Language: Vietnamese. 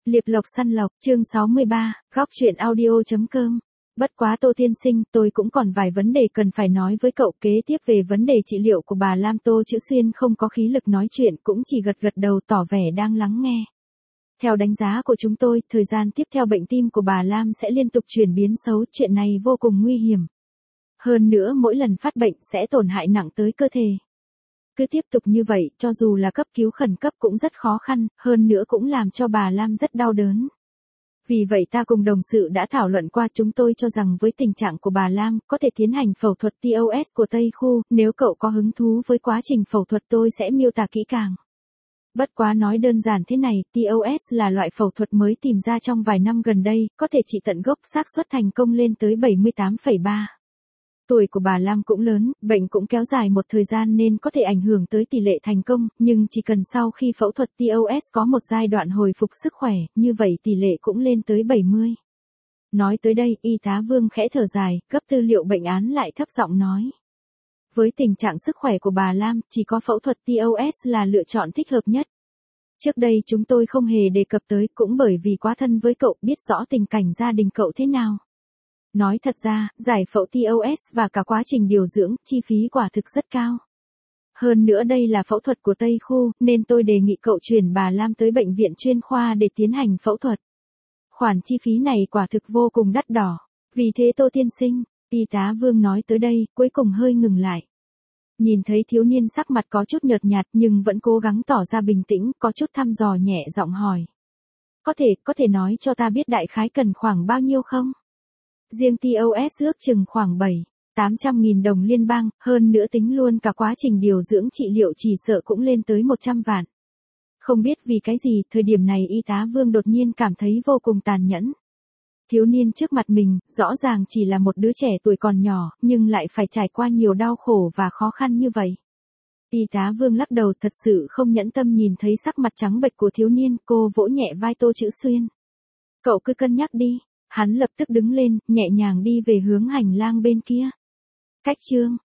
Liệp lộc săn lộc, chương 63, góc truyện audio.com. Bất quá Tô tiên sinh, tôi cũng còn vài vấn đề cần phải nói với cậu. Kế tiếp về vấn đề trị liệu của bà Lam, Tô Chữ Xuyên không có khí lực nói chuyện, cũng chỉ gật gật đầu tỏ vẻ đang lắng nghe. Theo đánh giá của chúng tôi, thời gian tiếp theo bệnh tim của bà Lam sẽ liên tục chuyển biến xấu, chuyện này vô cùng nguy hiểm. Hơn nữa mỗi lần phát bệnh sẽ tổn hại nặng tới cơ thể. Cứ tiếp tục như vậy, cho dù là cấp cứu khẩn cấp cũng rất khó khăn, hơn nữa cũng làm cho bà Lam rất đau đớn. Vì vậy ta cùng đồng sự đã thảo luận qua, chúng tôi cho rằng với tình trạng của bà Lam, có thể tiến hành phẫu thuật TOS của Tây Khu, nếu cậu có hứng thú với quá trình phẫu thuật tôi sẽ miêu tả kỹ càng. Bất quá nói đơn giản thế này, TOS là loại phẫu thuật mới tìm ra trong vài năm gần đây, có thể trị tận gốc, xác suất thành công lên tới 78,3%. Tuổi của bà Lam cũng lớn, bệnh cũng kéo dài một thời gian nên có thể ảnh hưởng tới tỷ lệ thành công, nhưng chỉ cần sau khi phẫu thuật TOS có một giai đoạn hồi phục sức khỏe, như vậy tỷ lệ cũng lên tới 70. Nói tới đây, y tá Vương khẽ thở dài, gấp tư liệu bệnh án lại thấp giọng nói. Với tình trạng sức khỏe của bà Lam, chỉ có phẫu thuật TOS là lựa chọn thích hợp nhất. Trước đây chúng tôi không hề đề cập tới, cũng bởi vì quá thân với cậu, biết rõ tình cảnh gia đình cậu thế nào. Nói thật ra, giải phẫu TOS và cả quá trình điều dưỡng, chi phí quả thực rất cao. Hơn nữa đây là phẫu thuật của Tây Khu, nên tôi đề nghị cậu chuyển bà Lam tới bệnh viện chuyên khoa để tiến hành phẫu thuật. Khoản chi phí này quả thực vô cùng đắt đỏ. Vì thế Tô tiên sinh, y tá Vương nói tới đây, cuối cùng hơi ngừng lại. Nhìn thấy thiếu niên sắc mặt có chút nhợt nhạt nhưng vẫn cố gắng tỏ ra bình tĩnh, có chút thăm dò nhẹ giọng hỏi. Có thể nói cho ta biết đại khái cần khoảng bao nhiêu không? Riêng TOS ước chừng khoảng 700-800 nghìn đồng liên bang, hơn nữa tính luôn cả quá trình điều dưỡng trị liệu chỉ sợ cũng lên tới 100 vạn. Không biết vì cái gì, thời điểm này y tá Vương đột nhiên cảm thấy vô cùng tàn nhẫn. Thiếu niên trước mặt mình, rõ ràng chỉ là một đứa trẻ tuổi còn nhỏ, nhưng lại phải trải qua nhiều đau khổ và khó khăn như vậy. Y tá Vương lắc đầu, thật sự không nhẫn tâm nhìn thấy sắc mặt trắng bệch của thiếu niên, cô vỗ nhẹ vai Tô Chữ Xuyên. Cậu cứ cân nhắc đi. Hắn lập tức đứng lên, nhẹ nhàng đi về hướng hành lang bên kia. Cách chương